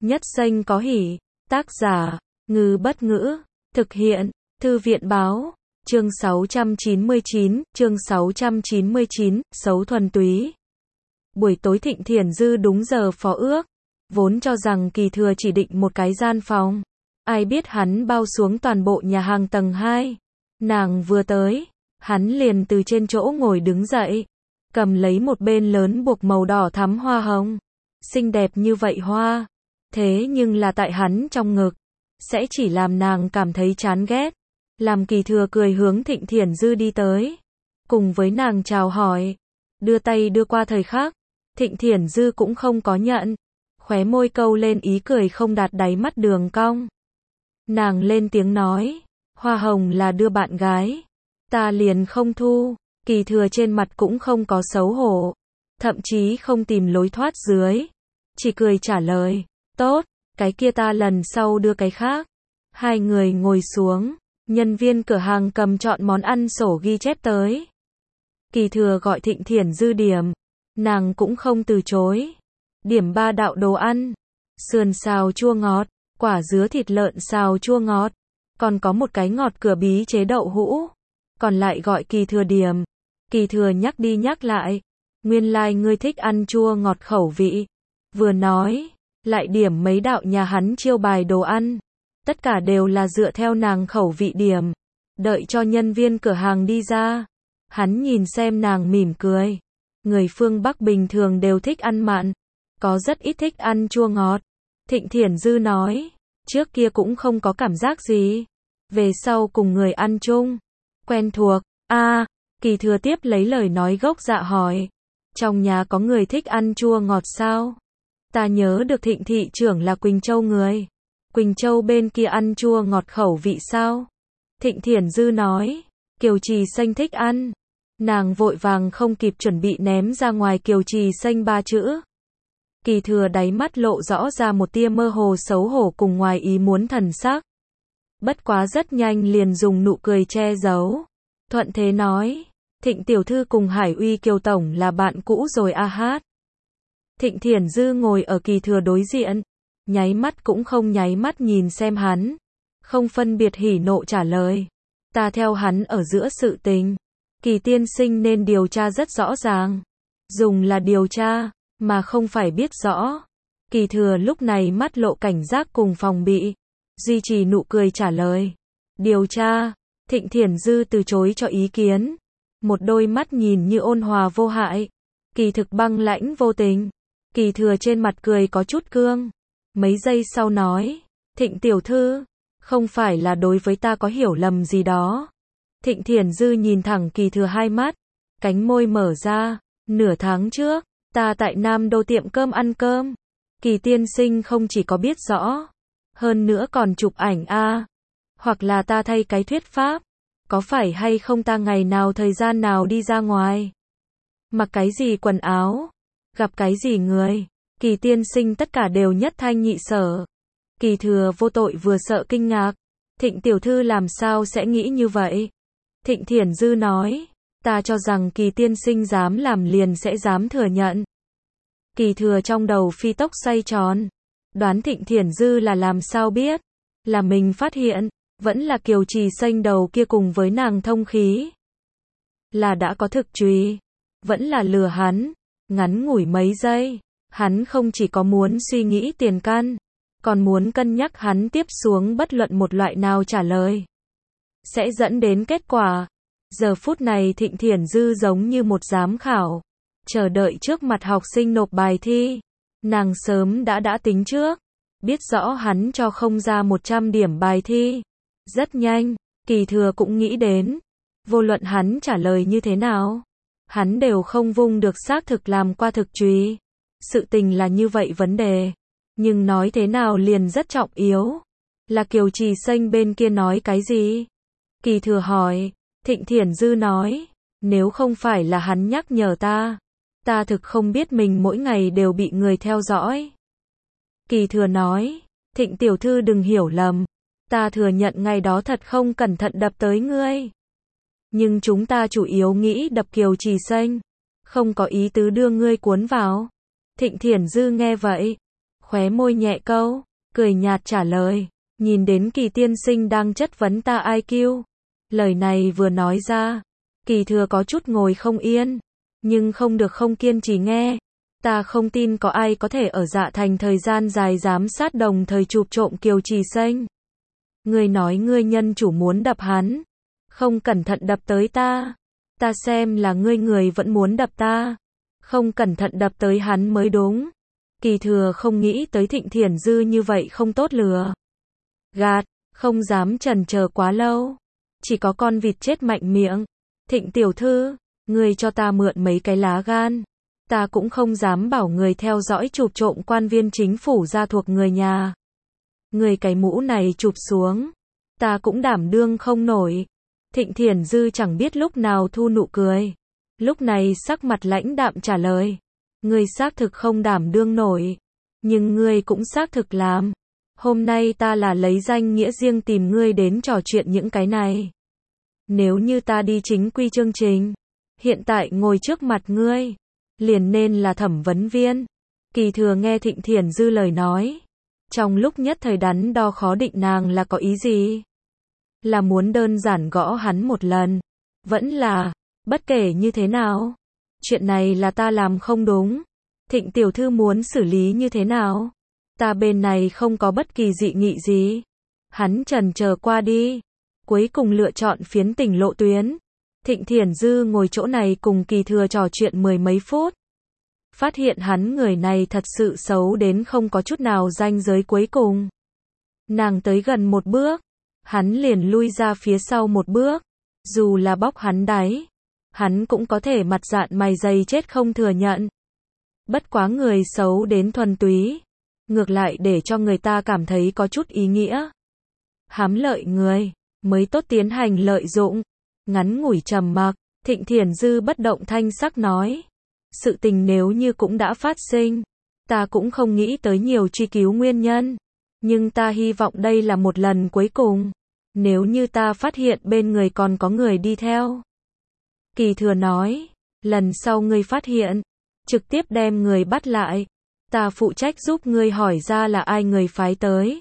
Nhất Xanh có hỉ. Tác giả, Ngư Bất Ngữ. Thực hiện, Thư viện Báo. Chương 699, xấu thuần túy. Buổi tối Thịnh Thiển Dư đúng giờ phó ước. Vốn cho rằng Kỳ Thừa chỉ định một cái gian phòng. Ai biết hắn bao xuống toàn bộ nhà hàng tầng 2. Nàng vừa tới, hắn liền từ trên chỗ ngồi đứng dậy, cầm lấy một bên lớn buộc màu đỏ thắm hoa hồng. Xinh đẹp như vậy hoa, thế nhưng là tại hắn trong ngực, sẽ chỉ làm nàng cảm thấy chán ghét. Làm Kỳ Thừa cười hướng Thịnh Thiển Dư đi tới, cùng với nàng chào hỏi, đưa tay đưa qua thời khắc, Thịnh Thiển Dư cũng không có nhận, khóe môi câu lên ý cười không đạt đáy mắt đường cong. Nàng lên tiếng nói, hoa hồng là đưa bạn gái, ta liền không thu. Kỳ Thừa trên mặt cũng không có xấu hổ, thậm chí không tìm lối thoát dưới, chỉ cười trả lời, tốt, cái kia ta lần sau đưa cái khác. Hai người ngồi xuống, nhân viên cửa hàng cầm chọn món ăn sổ ghi chép tới. Kỳ Thừa gọi Thịnh Thiển Dư điểm, nàng cũng không từ chối. Điểm 3 đạo đồ ăn, sườn xào chua ngọt, quả dứa thịt lợn xào chua ngọt, còn có một cái ngọt cửa bí chế đậu hũ. Còn lại gọi Kỳ Thừa điểm. Kỳ Thừa nhắc đi nhắc lại, nguyên lai ngươi thích ăn chua ngọt khẩu vị. Vừa nói, lại điểm mấy đạo nhà hắn chiêu bài đồ ăn. Tất cả đều là dựa theo nàng khẩu vị điểm. Đợi cho nhân viên cửa hàng đi ra, hắn nhìn xem nàng mỉm cười. Người phương Bắc bình thường đều thích ăn mặn, có rất ít thích ăn chua ngọt. Thịnh Thiển Dư nói, trước kia cũng không có cảm giác gì, về sau cùng người ăn chung, quen thuộc. Kỳ Thừa tiếp lấy lời nói gốc dạ hỏi, trong nhà có người thích ăn chua ngọt sao? Ta nhớ được Thịnh thị trưởng là Quỳnh Châu người. Quỳnh Châu bên kia ăn chua ngọt khẩu vị sao? Thịnh Thiển Dư nói, Kiều Trì Xanh thích ăn. Nàng vội vàng không kịp chuẩn bị ném ra ngoài Kiều Trì Xanh 3 chữ. Kỳ Thừa đáy mắt lộ rõ ra một tia mơ hồ xấu hổ cùng ngoài ý muốn thần sắc. Bất quá rất nhanh liền dùng nụ cười che giấu. Thuận thế nói, Thịnh tiểu thư cùng Hải Uy Kiều tổng là bạn cũ rồi a hát. Thịnh Thiển Dư ngồi ở Kỳ Thừa đối diện, nháy mắt cũng không nháy mắt nhìn xem hắn, không phân biệt hỉ nộ trả lời, ta theo hắn ở giữa sự tình, Kỳ tiên sinh nên điều tra rất rõ ràng. Dùng là điều tra, mà không phải biết rõ. Kỳ Thừa lúc này mắt lộ cảnh giác cùng phòng bị, duy trì nụ cười trả lời, điều tra. Thịnh Thiển Dư từ chối cho ý kiến, một đôi mắt nhìn như ôn hòa vô hại, kỳ thực băng lãnh vô tình. Kỳ Thừa trên mặt cười có chút cương, mấy giây sau nói, Thịnh tiểu thư, không phải là đối với ta có hiểu lầm gì đó. Thịnh Thiển Dư nhìn thẳng Kỳ Thừa hai mắt, cánh môi mở ra, nửa tháng trước, ta tại Nam Đô tiệm cơm ăn cơm, Kỳ tiên sinh không chỉ có biết rõ, hơn nữa còn chụp ảnh hoặc là ta thay cái thuyết pháp, có phải hay không ta ngày nào thời gian nào đi ra ngoài, mặc cái gì quần áo, gặp cái gì người, Kỳ tiên sinh tất cả đều nhất thanh nhị sở. Kỳ Thừa vô tội vừa sợ kinh ngạc, Thịnh tiểu thư làm sao sẽ nghĩ như vậy? Thịnh Thiển Dư nói, ta cho rằng Kỳ tiên sinh dám làm liền sẽ dám thừa nhận. Kỳ Thừa trong đầu phi tốc xoay tròn, đoán Thịnh Thiển Dư là làm sao biết, là mình phát hiện, vẫn là Kiều Trì Xanh đầu kia cùng với nàng thông khí, là đã có thực truy, vẫn là lừa hắn. Ngắn ngủi mấy giây, hắn không chỉ có muốn suy nghĩ tiền căn, còn muốn cân nhắc hắn tiếp xuống bất luận một loại nào trả lời sẽ dẫn đến kết quả. Giờ phút này Thịnh Thiển Dư giống như một giám khảo, chờ đợi trước mặt học sinh nộp bài thi. Nàng sớm đã tính trước, biết rõ hắn cho không ra 100 điểm bài thi. Rất nhanh, Kỳ Thừa cũng nghĩ đến, vô luận hắn trả lời như thế nào, hắn đều không vung được xác thực làm qua thực truy. Sự tình là như vậy vấn đề, nhưng nói thế nào liền rất trọng yếu. Là Kiều Trì Xanh bên kia nói cái gì? Kỳ Thừa hỏi. Thịnh Thiển Dư nói, nếu không phải là hắn nhắc nhở ta thực không biết mình mỗi ngày đều bị người theo dõi. Kỳ Thừa nói, Thịnh tiểu thư đừng hiểu lầm, ta thừa nhận ngày đó thật không cẩn thận đập tới ngươi. Nhưng chúng ta chủ yếu nghĩ đập Kiều Trì Xanh, không có ý tứ đưa ngươi cuốn vào. Thịnh Thiển Dư nghe vậy, khóe môi nhẹ câu, cười nhạt trả lời, nhìn đến Kỳ tiên sinh đang chất vấn ta IQ. Lời này vừa nói ra, Kỳ Thừa có chút ngồi không yên, nhưng không được không kiên trì nghe. Ta không tin có ai có thể ở Dạ Thành thời gian dài giám sát đồng thời chụp trộm Kiều Trì Xanh. Ngươi nói ngươi nhân chủ muốn đập hắn, không cẩn thận đập tới ta. Ta xem là ngươi người vẫn muốn đập ta, không cẩn thận đập tới hắn mới đúng. Kỳ Thừa không nghĩ tới Thịnh Thiển Dư như vậy không tốt lừa gạt, không dám chần chờ quá lâu. Chỉ có con vịt chết mạnh miệng. Thịnh tiểu thư, ngươi cho ta mượn mấy cái lá gan. Ta cũng không dám bảo người theo dõi chụp trộm quan viên chính phủ ra thuộc người nhà. Người cái mũ này chụp xuống, ta cũng đảm đương không nổi. Thịnh Thiển Dư chẳng biết lúc nào thu nụ cười. Lúc này sắc mặt lãnh đạm trả lời. Ngươi xác thực không đảm đương nổi, nhưng ngươi cũng xác thực làm. Hôm nay ta là lấy danh nghĩa riêng tìm ngươi đến trò chuyện những cái này. Nếu như ta đi chính quy chương trình, hiện tại ngồi trước mặt ngươi, liền nên là thẩm vấn viên. Kỳ Thừa nghe Thịnh Thiển Dư lời nói, trong lúc nhất thời đắn đo khó định nàng là có ý gì. Là muốn đơn giản gõ hắn một lần, vẫn là, bất kể như thế nào, chuyện này là ta làm không đúng. Thịnh tiểu thư muốn xử lý như thế nào? Ta bên này không có bất kỳ dị nghị gì. Hắn chần chờ qua đi, cuối cùng lựa chọn phiến tỉnh lộ tuyến. Thịnh Thiển Dư ngồi chỗ này cùng Kỳ Thừa trò chuyện mười mấy phút. Phát hiện hắn người này thật sự xấu đến không có chút nào ranh giới cuối cùng. Nàng tới gần một bước, hắn liền lui ra phía sau một bước. Dù là bóc hắn đáy, hắn cũng có thể mặt dạn mày dày chết không thừa nhận. Bất quá người xấu đến thuần túy, ngược lại để cho người ta cảm thấy có chút ý nghĩa. Hám lợi người, mới tốt tiến hành lợi dụng. Ngắn ngủi trầm mặc, Thịnh Thiển Dư bất động thanh sắc nói. Sự tình nếu như cũng đã phát sinh, ta cũng không nghĩ tới nhiều truy cứu nguyên nhân. Nhưng ta hy vọng đây là một lần cuối cùng. Nếu như ta phát hiện bên người còn có người đi theo. Kỳ Thừa nói, lần sau ngươi phát hiện, trực tiếp đem người bắt lại. Ta phụ trách giúp ngươi hỏi ra là ai người phái tới.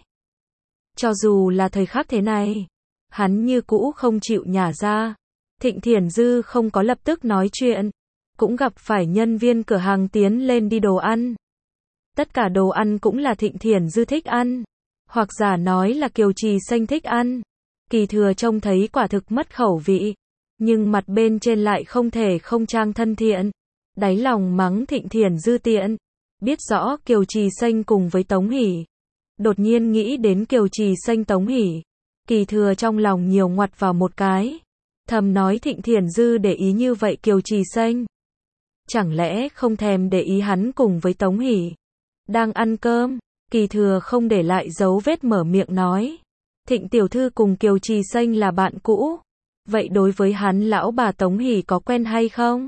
Cho dù là thời khắc thế này, hắn như cũ không chịu nhả ra. Thịnh Thiển Dư không có lập tức nói chuyện, cũng gặp phải nhân viên cửa hàng tiến lên đi đồ ăn. Tất cả đồ ăn cũng là Thịnh Thiển Dư thích ăn, hoặc giả nói là Kiều Trì Xanh thích ăn. Kỳ Thừa trông thấy quả thực mất khẩu vị, nhưng mặt bên trên lại không thể không trang thân thiện. Đáy lòng mắng Thịnh Thiển Dư tiện, biết rõ Kiều Trì Xanh cùng với Tống Hỷ. Đột nhiên nghĩ đến Kiều Trì Xanh Tống Hỷ, Kỳ Thừa trong lòng nhiều ngoặt vào một cái. Thầm nói Thịnh Thiển Dư để ý như vậy Kiều Trì Xanh, chẳng lẽ không thèm để ý hắn cùng với Tống Hỷ. Đang ăn cơm, Kỳ Thừa không để lại dấu vết mở miệng nói. Thịnh tiểu thư cùng Kiều Trì Xanh là bạn cũ. Vậy đối với hắn lão bà Tống Hỷ có quen hay không?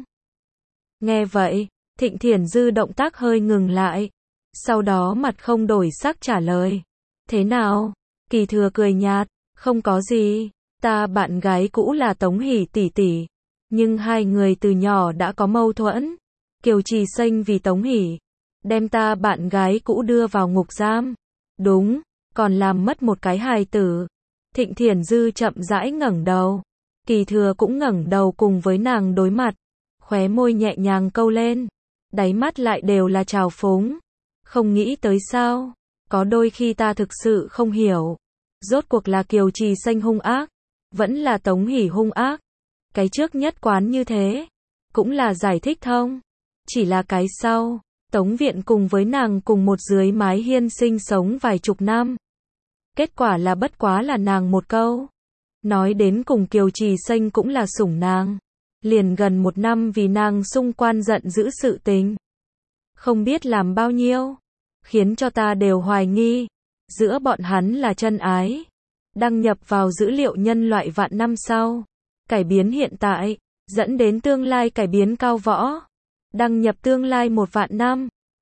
Nghe vậy, Thịnh Thiển Dư động tác hơi ngừng lại. Sau đó mặt không đổi sắc trả lời. Thế nào? Kỳ Thừa cười nhạt. Không có gì. Ta bạn gái cũ là Tống Hỷ tỷ tỷ. Nhưng hai người từ nhỏ đã có mâu thuẫn. Kiều Trì Xanh vì Tống Hỷ, đem ta bạn gái cũ đưa vào ngục giam. Đúng, còn làm mất một cái hài tử. Thịnh Thiển Dư chậm rãi ngẩng đầu. Kỳ Thừa cũng ngẩng đầu cùng với nàng đối mặt. Khóe môi nhẹ nhàng câu lên. Đáy mắt lại đều là trào phúng. Không nghĩ tới sao? Có đôi khi ta thực sự không hiểu. Rốt cuộc là Kiều Trì Xanh hung ác, vẫn là Tống Hỷ hung ác. Cái trước nhất quán như thế, cũng là giải thích thông. Chỉ là cái sau, Tống Viện cùng với nàng cùng một dưới mái hiên sinh sống vài chục năm. Kết quả là bất quá là nàng một câu. Nói đến cùng Kiều Trì Xanh cũng là sủng nàng. Liền gần một năm vì nàng xung quan giận dữ sự tình. Không biết làm bao nhiêu, khiến cho ta đều hoài nghi. Giữa bọn hắn là chân ái. Đăng nhập vào dữ liệu nhân loại vạn năm sau. Cải biến hiện tại, dẫn đến tương lai cải biến cao võ. Đăng nhập tương lai 1 vạn năm.